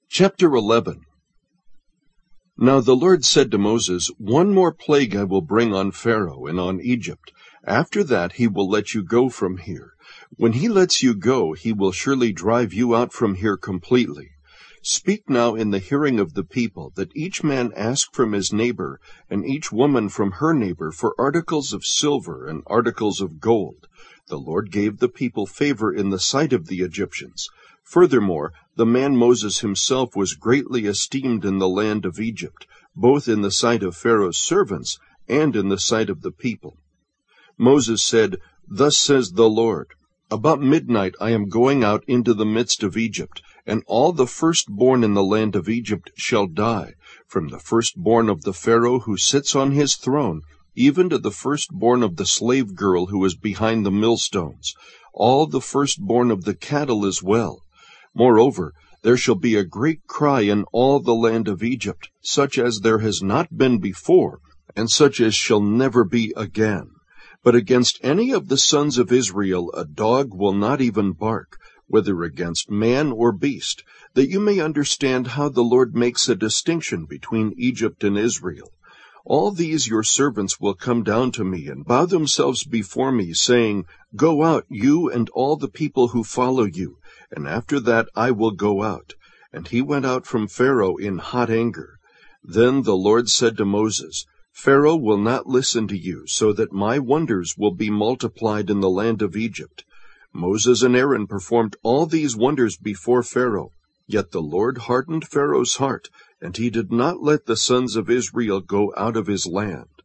Chapter 11. Now the Lord said to Moses, "One more plague I will bring on Pharaoh and on Egypt. After that he will let you go from here. When he lets you go, he will surely drive you out from here completely. Speak now in the hearing of the people, that each man ask from his neighbor, and each woman from her neighbor, for articles of silver and articles of gold." The Lord gave the people favor in the sight of the Egyptians. Furthermore, the man Moses himself was greatly esteemed in the land of Egypt, both in the sight of Pharaoh's servants and in the sight of the people. Moses said, "Thus says the Lord, about midnight I am going out into the midst of Egypt, and all the firstborn in the land of Egypt shall die, from the firstborn of the Pharaoh who sits on his throne, even to the firstborn of the slave girl who is behind the millstones, all the firstborn of the cattle as well. Moreover, there shall be a great cry in all the land of Egypt, such as there has not been before, and such as shall never be again. But against any of the sons of Israel a dog will not even bark, whether against man or beast, that you may understand how the Lord makes a distinction between Egypt and Israel. All these your servants will come down to me and bow themselves before me, saying, 'Go out, you and all the people who follow you, and after that I will go out.' And he went out from Pharaoh in hot anger. Then the Lord said to Moses, 'Pharaoh will not listen to you, so that my wonders will be multiplied in the land of Egypt.' Moses and Aaron performed all these wonders before Pharaoh. Yet the Lord hardened Pharaoh's heart, and he did not let the sons of Israel go out of his land.